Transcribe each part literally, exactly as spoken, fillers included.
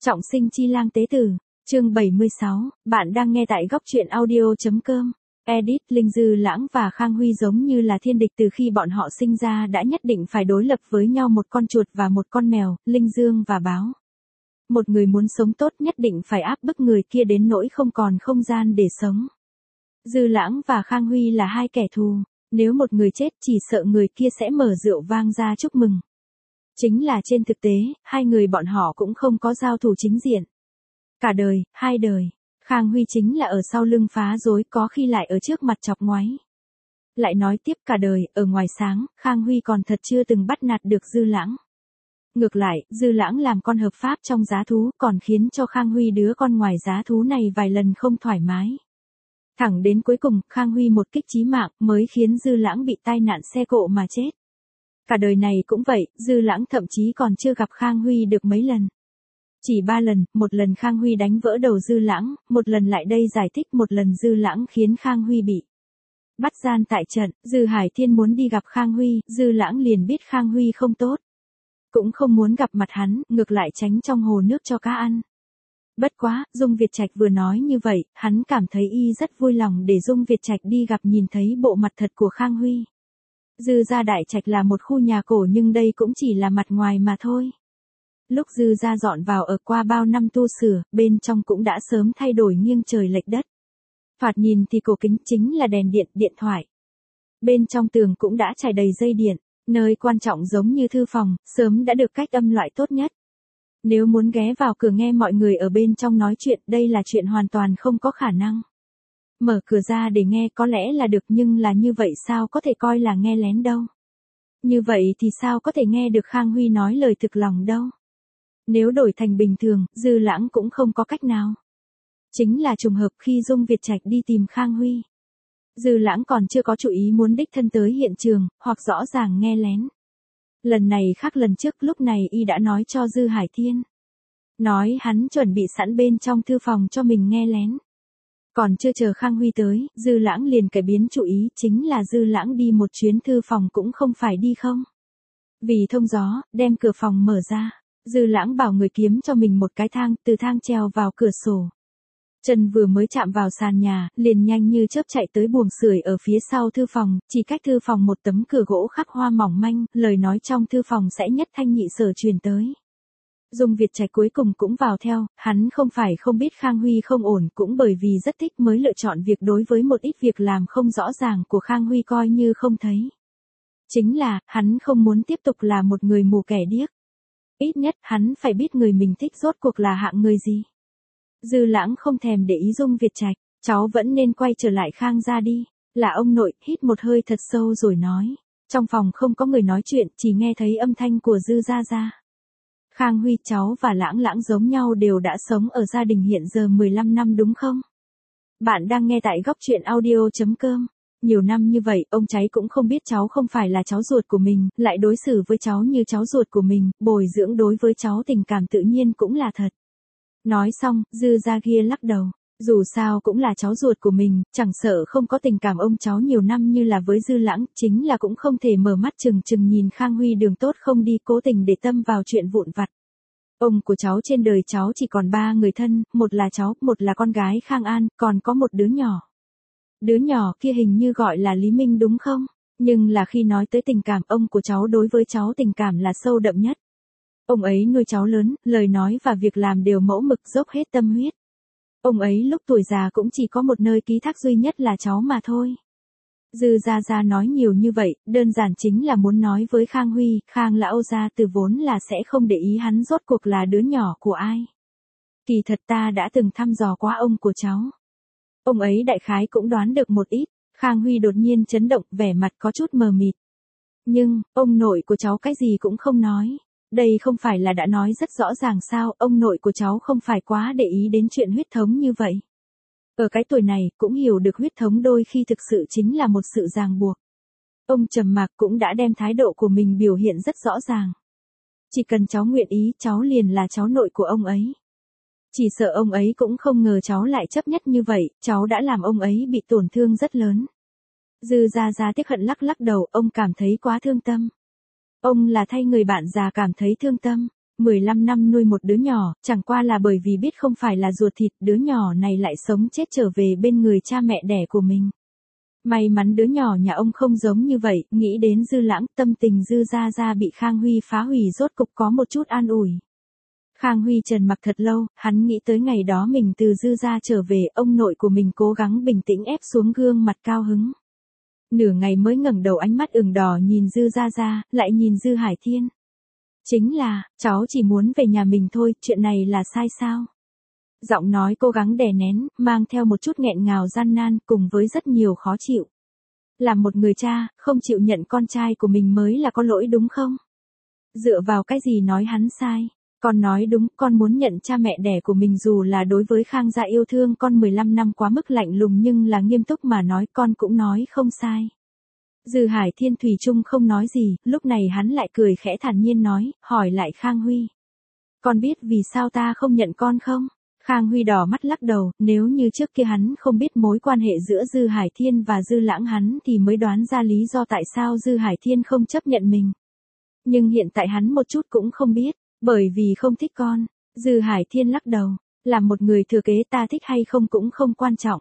Trọng sinh chi lang tế tử, chương bảy mươi sáu, bạn đang nghe tại góc truyện audio.com. Edit, Linh Dư Lãng và Khang Huy giống như là thiên địch từ khi bọn họ sinh ra đã nhất định phải đối lập với nhau, một con chuột và một con mèo, Linh Dương và Báo. Một người muốn sống tốt nhất định phải áp bức người kia đến nỗi không còn không gian để sống. Dư Lãng và Khang Huy là hai kẻ thù, nếu một người chết chỉ sợ người kia sẽ mở rượu vang ra chúc mừng. Chính là trên thực tế, hai người bọn họ cũng không có giao thủ chính diện. Cả đời, hai đời, Khang Huy chính là ở sau lưng phá rối, có khi lại ở trước mặt chọc ngoáy. Lại nói tiếp, cả đời, ở ngoài sáng, Khang Huy còn thật chưa từng bắt nạt được Dư Lãng. Ngược lại, Dư Lãng làm con hợp pháp trong giá thú, còn khiến cho Khang Huy đứa con ngoài giá thú này vài lần không thoải mái. Thẳng đến cuối cùng, Khang Huy một kích chí mạng mới khiến Dư Lãng bị tai nạn xe cộ mà chết. Cả đời này cũng vậy, Dư Lãng thậm chí còn chưa gặp Khang Huy được mấy lần. Chỉ ba lần, một lần Khang Huy đánh vỡ đầu Dư Lãng, một lần lại đây giải thích, một lần Dư Lãng khiến Khang Huy bị bắt gian tại trận. Dư Hải Thiên muốn đi gặp Khang Huy, Dư Lãng liền biết Khang Huy không tốt. Cũng không muốn gặp mặt hắn, ngược lại tránh trong hồ nước cho cá ăn. Bất quá, Dung Việt Trạch vừa nói như vậy, hắn cảm thấy y rất vui lòng để Dung Việt Trạch đi gặp, nhìn thấy bộ mặt thật của Khang Huy. Dư gia đại trạch là một khu nhà cổ, nhưng đây cũng chỉ là mặt ngoài mà thôi. Lúc Dư gia dọn vào ở, qua bao năm tu sửa, bên trong cũng đã sớm thay đổi nghiêng trời lệch đất. Thoạt nhìn thì cổ kính, chính là đèn điện, điện thoại. Bên trong tường cũng đã trải đầy dây điện, nơi quan trọng giống như thư phòng, sớm đã được cách âm loại tốt nhất. Nếu muốn ghé vào cửa nghe mọi người ở bên trong nói chuyện, đây là chuyện hoàn toàn không có khả năng. Mở cửa ra để nghe có lẽ là được, nhưng là như vậy sao có thể coi là nghe lén đâu. Như vậy thì sao có thể nghe được Khang Huy nói lời thực lòng đâu. Nếu đổi thành bình thường, Dư Lãng cũng không có cách nào. Chính là trùng hợp khi Dung Việt Trạch đi tìm Khang Huy. Dư Lãng còn chưa có chủ ý muốn đích thân tới hiện trường, hoặc rõ ràng nghe lén. Lần này khác lần trước, lúc này y đã nói cho Dư Hải Thiên. Nói hắn chuẩn bị sẵn bên trong thư phòng cho mình nghe lén. Còn chưa chờ Khang Huy tới, Dư Lãng liền cải biến chủ ý, chính là Dư Lãng đi một chuyến thư phòng cũng không phải đi không. Vì thông gió, đem cửa phòng mở ra, Dư Lãng bảo người kiếm cho mình một cái thang, từ thang treo vào cửa sổ. Chân vừa mới chạm vào sàn nhà, liền nhanh như chớp chạy tới buồng sưởi ở phía sau thư phòng, chỉ cách thư phòng một tấm cửa gỗ khắc hoa mỏng manh, lời nói trong thư phòng sẽ nhất thanh nhị sở truyền tới. Dung Việt Trạch cuối cùng cũng vào theo, hắn không phải không biết Khang Huy không ổn, cũng bởi vì rất thích mới lựa chọn việc đối với một ít việc làm không rõ ràng của Khang Huy coi như không thấy. Chính là, hắn không muốn tiếp tục là một người mù kẻ điếc. Ít nhất, hắn phải biết người mình thích rốt cuộc là hạng người gì. Dư Lãng không thèm để ý Dung Việt Trạch, cháu vẫn nên quay trở lại Khang gia đi. Là ông nội, hít một hơi thật sâu rồi nói. Trong phòng không có người nói chuyện, chỉ nghe thấy âm thanh của Dư gia gia. Khang Huy, cháu và Lãng Lãng giống nhau đều đã sống ở gia đình hiện giờ mười lăm năm đúng không? Bạn đang nghe tại góc truyện audio.com. Nhiều năm như vậy, ông cháy cũng không biết cháu không phải là cháu ruột của mình, lại đối xử với cháu như cháu ruột của mình, bồi dưỡng đối với cháu tình cảm tự nhiên cũng là thật. Nói xong, Dư gia kia lắc đầu. Dù sao cũng là cháu ruột của mình, chẳng sợ không có tình cảm ông cháu nhiều năm như là với Dư Lãng, chính là cũng không thể mở mắt chừng chừng nhìn Khang Huy đường tốt không đi, cố tình để tâm vào chuyện vụn vặt. Ông của cháu trên đời cháu chỉ còn ba người thân, một là cháu, một là con gái Khang An, còn có một đứa nhỏ. Đứa nhỏ kia hình như gọi là Lý Minh đúng không? Nhưng là khi nói tới tình cảm, ông của cháu đối với cháu tình cảm là sâu đậm nhất. Ông ấy nuôi cháu lớn, lời nói và việc làm đều mẫu mực, dốc hết tâm huyết. Ông ấy lúc tuổi già cũng chỉ có một nơi ký thác duy nhất là cháu mà thôi. Dư gia gia nói nhiều như vậy, đơn giản chính là muốn nói với Khang Huy, Khang lão gia từ vốn là sẽ không để ý hắn rốt cuộc là đứa nhỏ của ai. Kỳ thật ta đã từng thăm dò qua ông của cháu. Ông ấy đại khái cũng đoán được một ít. Khang Huy đột nhiên chấn động, vẻ mặt có chút mờ mịt. Nhưng, ông nội của cháu cái gì cũng không nói. Đây không phải là đã nói rất rõ ràng sao, ông nội của cháu không phải quá để ý đến chuyện huyết thống như vậy. Ở cái tuổi này, cũng hiểu được huyết thống đôi khi thực sự chính là một sự ràng buộc. Ông trầm mặc cũng đã đem thái độ của mình biểu hiện rất rõ ràng. Chỉ cần cháu nguyện ý, cháu liền là cháu nội của ông ấy. Chỉ sợ ông ấy cũng không ngờ cháu lại chấp nhất như vậy, cháu đã làm ông ấy bị tổn thương rất lớn. Dư gia gia tiếc hận lắc lắc đầu, ông cảm thấy quá thương tâm. Ông là thay người bạn già cảm thấy thương tâm. mười lăm năm nuôi một đứa nhỏ, chẳng qua là bởi vì biết không phải là ruột thịt, đứa nhỏ này lại sống chết trở về bên người cha mẹ đẻ của mình. May mắn đứa nhỏ nhà ông không giống như vậy, nghĩ đến Dư Lãng, tâm tình Dư Gia Gia bị Khang Huy phá hủy rốt cục có một chút an ủi. Khang Huy trần mặc thật lâu, hắn nghĩ tới ngày đó mình từ Dư Gia trở về, ông nội của mình cố gắng bình tĩnh ép xuống gương mặt cao hứng. Nửa ngày mới ngẩng đầu, ánh mắt ửng đỏ nhìn Dư Gia Gia, lại nhìn Dư Hải Thiên. Chính là, cháu chỉ muốn về nhà mình thôi, chuyện này là sai sao? Giọng nói cố gắng đè nén, mang theo một chút nghẹn ngào gian nan, cùng với rất nhiều khó chịu. Làm một người cha, không chịu nhận con trai của mình mới là có lỗi đúng không? Dựa vào cái gì nói hắn sai? Con nói đúng, con muốn nhận cha mẹ đẻ của mình dù là đối với Khang gia yêu thương con mười lăm năm quá mức lạnh lùng nhưng là nghiêm túc mà nói con cũng nói không sai. Dư Hải Thiên thủy chung không nói gì, lúc này hắn lại cười khẽ thản nhiên nói, hỏi lại Khang Huy. Con biết vì sao ta không nhận con không? Khang Huy đỏ mắt lắc đầu, nếu như trước kia hắn không biết mối quan hệ giữa Dư Hải Thiên và Dư Lãng hắn thì mới đoán ra lý do tại sao Dư Hải Thiên không chấp nhận mình. Nhưng hiện tại hắn một chút cũng không biết, bởi vì không thích con. Dư Hải Thiên lắc đầu, làm một người thừa kế ta thích hay không cũng không quan trọng.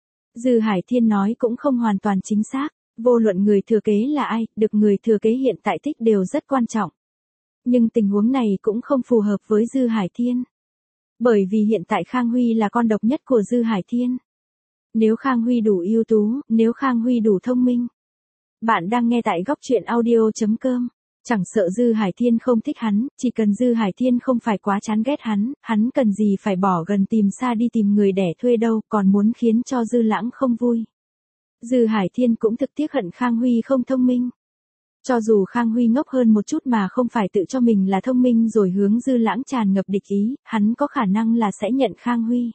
Dư Hải Thiên nói cũng không hoàn toàn chính xác, vô luận người thừa kế là ai, được người thừa kế hiện tại thích đều rất quan trọng. Nhưng tình huống này cũng không phù hợp với Dư Hải Thiên. Bởi vì hiện tại Khang Huy là con độc nhất của Dư Hải Thiên. Nếu Khang Huy đủ ưu tú, nếu Khang Huy đủ thông minh. Bạn đang nghe tại góc truyện audio chấm com. Chẳng sợ Dư Hải Thiên không thích hắn, chỉ cần Dư Hải Thiên không phải quá chán ghét hắn, hắn cần gì phải bỏ gần tìm xa đi tìm người đẻ thuê đâu, còn muốn khiến cho Dư Lãng không vui. Dư Hải Thiên cũng thực tiếc hận Khang Huy không thông minh. Cho dù Khang Huy ngốc hơn một chút mà không phải tự cho mình là thông minh rồi hướng Dư Lãng tràn ngập địch ý, hắn có khả năng là sẽ nhận Khang Huy.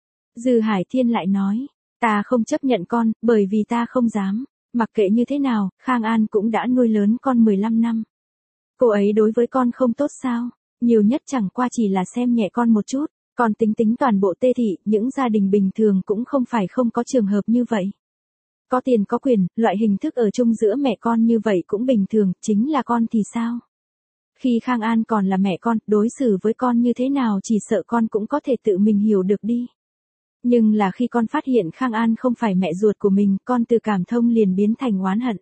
Dư Hải Thiên lại nói, ta không chấp nhận con, bởi vì ta không dám. Mặc kệ như thế nào, Khang An cũng đã nuôi lớn con mười lăm năm. Cô ấy đối với con không tốt sao? Nhiều nhất chẳng qua chỉ là xem nhẹ con một chút, còn tính tính toàn bộ Tê thị, những gia đình bình thường cũng không phải không có trường hợp như vậy. Có tiền có quyền, loại hình thức ở chung giữa mẹ con như vậy cũng bình thường, chính là con thì sao? Khi Khang An còn là mẹ con, đối xử với con như thế nào chỉ sợ con cũng có thể tự mình hiểu được đi. Nhưng là khi con phát hiện Khang An không phải mẹ ruột của mình, con từ cảm thông liền biến thành oán hận.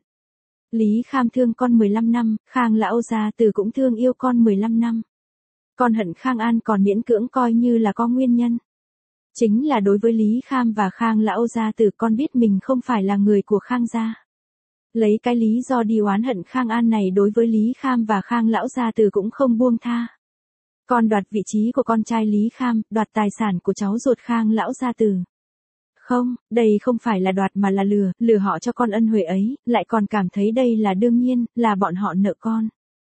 Lý Kham thương con mười lăm năm, Khang lão gia tử cũng thương yêu con mười lăm năm. Con hận Khang An còn miễn cưỡng coi như là có nguyên nhân. Chính là đối với Lý Kham và Khang lão gia tử con biết mình không phải là người của Khang gia. Lấy cái lý do đi oán hận Khang An này đối với Lý Kham và Khang lão gia tử cũng không buông tha. Con đoạt vị trí của con trai Lý Kham, đoạt tài sản của cháu ruột Khang lão gia tử. Không, đây không phải là đoạt mà là lừa, lừa họ cho con ân huệ ấy, lại còn cảm thấy đây là đương nhiên, là bọn họ nợ con.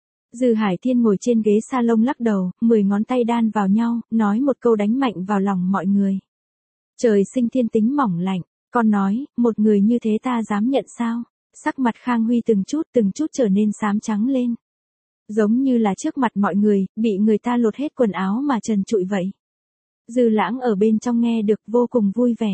Dư Hải Thiên ngồi trên ghế salon lắc đầu, mười ngón tay đan vào nhau, nói một câu đánh mạnh vào lòng mọi người. Trời sinh thiên tính mỏng lạnh, con nói, một người như thế ta dám nhận sao? Sắc mặt Khang Huy từng chút từng chút trở nên xám trắng lên. Giống như là trước mặt mọi người, bị người ta lột hết quần áo mà trần trụi vậy. Dư Lãng ở bên trong nghe được vô cùng vui vẻ.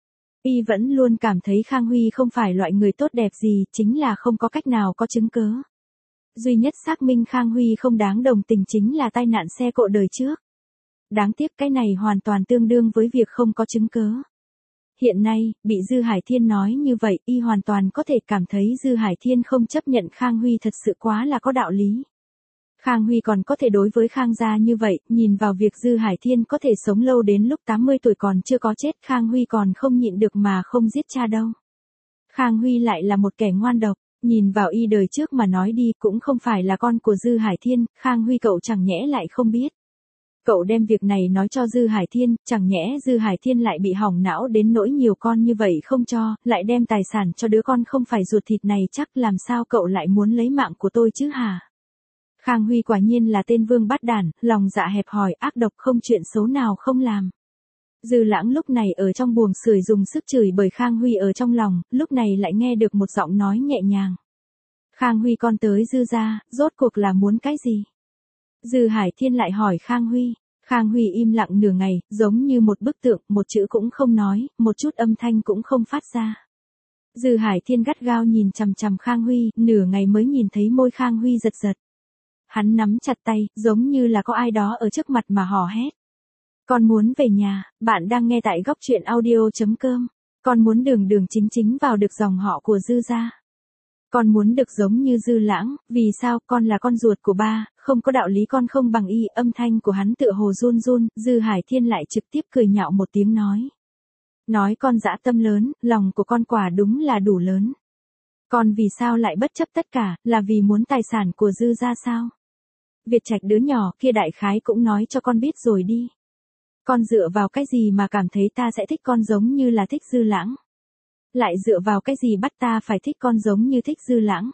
Y vẫn luôn cảm thấy Khang Huy không phải loại người tốt đẹp gì, chính là không có cách nào có chứng cớ. Duy nhất xác minh Khang Huy không đáng đồng tình chính là tai nạn xe cộ đời trước. Đáng tiếc cái này hoàn toàn tương đương với việc không có chứng cớ. Hiện nay, bị Dư Hải Thiên nói như vậy, y hoàn toàn có thể cảm thấy Dư Hải Thiên không chấp nhận Khang Huy thật sự quá là có đạo lý. Khang Huy còn có thể đối với Khang gia như vậy, nhìn vào việc Dư Hải Thiên có thể sống lâu đến lúc tám mươi tuổi còn chưa có chết, Khang Huy còn không nhịn được mà không giết cha đâu. Khang Huy lại là một kẻ ngoan độc, nhìn vào y đời trước mà nói đi cũng không phải là con của Dư Hải Thiên, Khang Huy cậu chẳng nhẽ lại không biết. Cậu đem việc này nói cho Dư Hải Thiên, chẳng nhẽ Dư Hải Thiên lại bị hỏng não đến nỗi nhiều con như vậy không cho, lại đem tài sản cho đứa con không phải ruột thịt này chắc làm sao cậu lại muốn lấy mạng của tôi chứ hả? Khang Huy quả nhiên là tên vương bát đản, lòng dạ hẹp hòi, ác độc không chuyện xấu nào không làm. Dư Lãng lúc này ở trong buồng sưởi dùng sức chửi bởi Khang Huy ở trong lòng, lúc này lại nghe được một giọng nói nhẹ nhàng. Khang Huy con tới Dư gia, rốt cuộc là muốn cái gì? Dư Hải Thiên lại hỏi Khang Huy. Khang Huy im lặng nửa ngày, giống như một bức tượng, một chữ cũng không nói, một chút âm thanh cũng không phát ra. Dư Hải Thiên gắt gao nhìn chằm chằm Khang Huy, nửa ngày mới nhìn thấy môi Khang Huy giật giật. Hắn nắm chặt tay, giống như là có ai đó ở trước mặt mà hò hét. Con muốn về nhà, bạn đang nghe tại góc truyện audio.com. Con muốn đường đường chính chính vào được dòng họ của Dư gia. Con muốn được giống như Dư Lãng, vì sao, con là con ruột của ba, không có đạo lý con không bằng y. Âm thanh của hắn tựa hồ run run, Dư Hải Thiên lại trực tiếp cười nhạo một tiếng nói. Nói con dã tâm lớn, lòng của con quả đúng là đủ lớn. Con vì sao lại bất chấp tất cả, là vì muốn tài sản của Dư gia sao? Việt Trạch đứa nhỏ kia đại khái cũng nói cho con biết rồi đi. Con dựa vào cái gì mà cảm thấy ta sẽ thích con giống như là thích Dư Lãng? Lại dựa vào cái gì bắt ta phải thích con giống như thích Dư Lãng?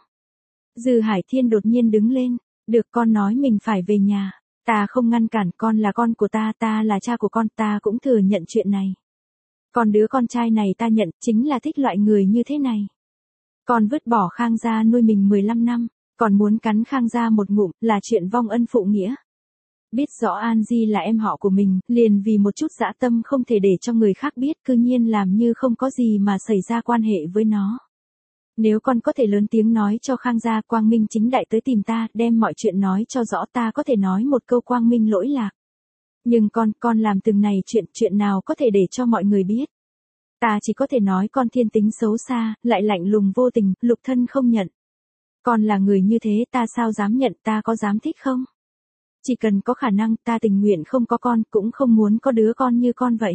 Dư Hải Thiên đột nhiên đứng lên, được, con nói mình phải về nhà, ta không ngăn cản, con là con của ta, ta là cha của con, ta cũng thừa nhận chuyện này. Còn đứa con trai này ta nhận, chính là thích loại người như thế này. Con vứt bỏ Khang gia nuôi mình mười lăm năm, còn muốn cắn Khang gia một ngụm, là chuyện vong ân phụ nghĩa. Biết rõ An Di là em họ của mình, liền vì một chút dã tâm không thể để cho người khác biết, cư nhiên làm như không có gì mà xảy ra quan hệ với nó. Nếu con có thể lớn tiếng nói cho Khang gia quang minh chính đại tới tìm ta, đem mọi chuyện nói cho rõ, ta có thể nói một câu quang minh lỗi lạc. Nhưng con, con làm từng này chuyện, chuyện nào có thể để cho mọi người biết. Ta chỉ có thể nói con thiên tính xấu xa, lại lạnh lùng vô tình, lục thân không nhận. Con là người như thế, ta sao dám nhận, ta có dám thích không? Chỉ cần có khả năng, ta tình nguyện không có con, cũng không muốn có đứa con như con vậy.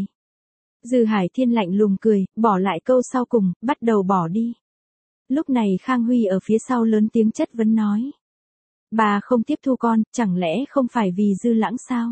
Dư Hải Thiên lạnh lùng cười, bỏ lại câu sau cùng, bắt đầu bỏ đi. Lúc này Khang Huy ở phía sau lớn tiếng chất vấn nói. Bà không tiếp thu con, chẳng lẽ không phải vì Dư Lãng sao?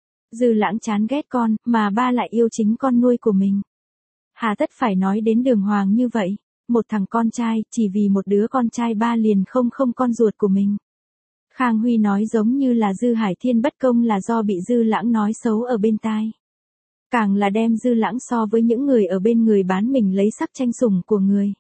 Dư Lãng chán ghét con, mà ba lại yêu chính con nuôi của mình. Hà tất phải nói đến đường hoàng như vậy, một thằng con trai, chỉ vì một đứa con trai ba liền không không con ruột của mình. Khang Huy nói giống như là Dư Hải Thiên bất công là do bị Dư Lãng nói xấu ở bên tai. Càng là đem Dư Lãng so với những người ở bên người bán mình lấy sắc tranh sủng của người.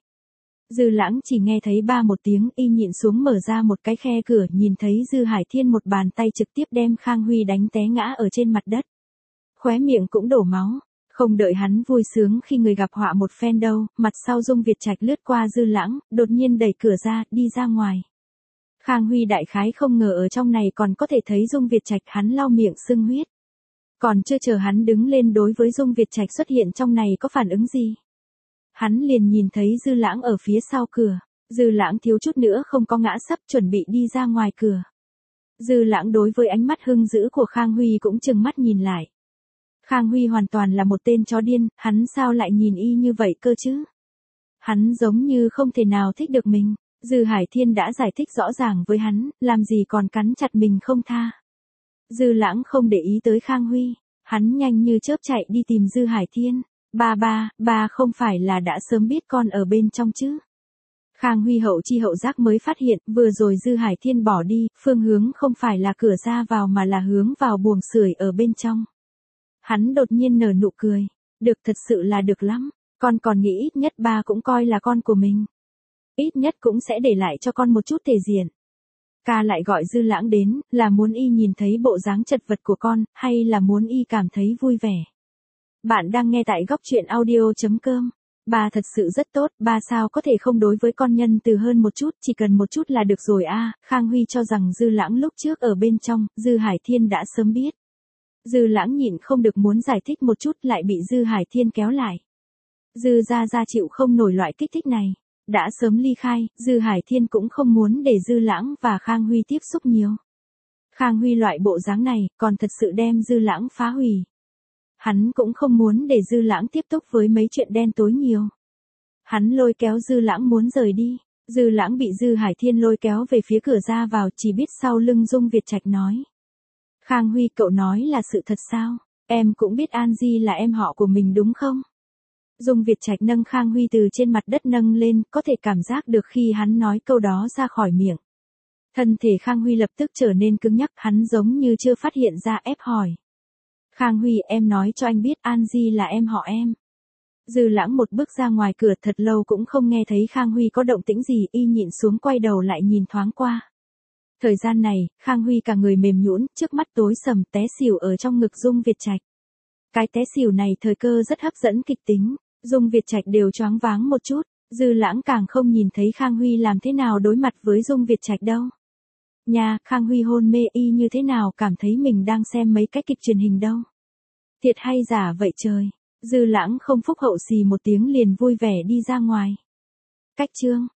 Dư Lãng chỉ nghe thấy ba một tiếng, y nhịn xuống mở ra một cái khe cửa, nhìn thấy Dư Hải Thiên một bàn tay trực tiếp đem Khang Huy đánh té ngã ở trên mặt đất. Khóe miệng cũng đổ máu. Không đợi hắn vui sướng khi người gặp họa một phen đâu, mặt sau Dung Việt Trạch lướt qua Dư Lãng, đột nhiên đẩy cửa ra, đi ra ngoài. Khang Huy đại khái không ngờ ở trong này còn có thể thấy Dung Việt Trạch, hắn lau miệng sưng huyết. Còn chưa chờ hắn đứng lên đối với Dung Việt Trạch xuất hiện trong này có phản ứng gì. Hắn liền nhìn thấy Dư Lãng ở phía sau cửa, Dư Lãng thiếu chút nữa không có ngã sấp chuẩn bị đi ra ngoài cửa. Dư Lãng đối với ánh mắt hung dữ của Khang Huy cũng trừng mắt nhìn lại. Khang Huy hoàn toàn là một tên chó điên, hắn sao lại nhìn y như vậy cơ chứ? Hắn giống như không thể nào thích được mình. Dư Hải Thiên đã giải thích rõ ràng với hắn, làm gì còn cắn chặt mình không tha. Dư Lãng không để ý tới Khang Huy, hắn nhanh như chớp chạy đi tìm Dư Hải Thiên. Ba ba, ba không phải là đã sớm biết con ở bên trong chứ? Khang Huy hậu chi hậu giác mới phát hiện, vừa rồi Dư Hải Thiên bỏ đi, phương hướng không phải là cửa ra vào mà là hướng vào buồng sưởi ở bên trong. Hắn đột nhiên nở nụ cười, được, thật sự là được lắm, con còn nghĩ ít nhất ba cũng coi là con của mình. Ít nhất cũng sẽ để lại cho con một chút thể diện. Ca lại gọi Dư Lãng đến, là muốn y nhìn thấy bộ dáng chật vật của con, hay là muốn y cảm thấy vui vẻ. Bạn đang nghe tại góc truyện audio.com. Ba thật sự rất tốt, ba sao có thể không đối với con nhân từ hơn một chút, chỉ cần một chút là được rồi a. À, Khang Huy cho rằng Dư Lãng lúc trước ở bên trong, Dư Hải Thiên đã sớm biết. Dư Lãng nhịn không được muốn giải thích một chút, lại bị Dư Hải Thiên kéo lại. Dư gia gia chịu không nổi loại kích thích này. Đã sớm ly khai, Dư Hải Thiên cũng không muốn để Dư Lãng và Khang Huy tiếp xúc nhiều. Khang Huy loại bộ dáng này, còn thật sự đem Dư Lãng phá hủy. Hắn cũng không muốn để Dư Lãng tiếp tục với mấy chuyện đen tối nhiều. Hắn lôi kéo Dư Lãng muốn rời đi. Dư Lãng bị Dư Hải Thiên lôi kéo về phía cửa ra vào, chỉ biết sau lưng Dung Việt Trạch nói. Khang Huy, cậu nói là sự thật sao? Em cũng biết An Di là em họ của mình đúng không? Dung Việt Trạch nâng Khang Huy từ trên mặt đất nâng lên, có thể cảm giác được khi hắn nói câu đó ra khỏi miệng. Thân thể Khang Huy lập tức trở nên cứng nhắc, hắn giống như chưa phát hiện ra, ép hỏi. Khang Huy, em nói cho anh biết An Di là em họ em. Dư Lãng một bước ra ngoài cửa, thật lâu cũng không nghe thấy Khang Huy có động tĩnh gì, y nhịn xuống quay đầu lại nhìn thoáng qua. Thời gian này, Khang Huy cả người mềm nhũn, trước mắt tối sầm, té xỉu ở trong ngực Dung Việt Trạch. Cái té xỉu này thời cơ rất hấp dẫn kịch tính, Dung Việt Trạch đều choáng váng một chút, Dư Lãng càng không nhìn thấy Khang Huy làm thế nào đối mặt với Dung Việt Trạch đâu. Nha, Khang Huy hôn mê y như thế nào cảm thấy mình đang xem mấy cái kịch truyền hình đâu. Thiệt hay giả vậy trời. Dư Lãng không phúc hậu xì một tiếng liền vui vẻ đi ra ngoài. Cách chương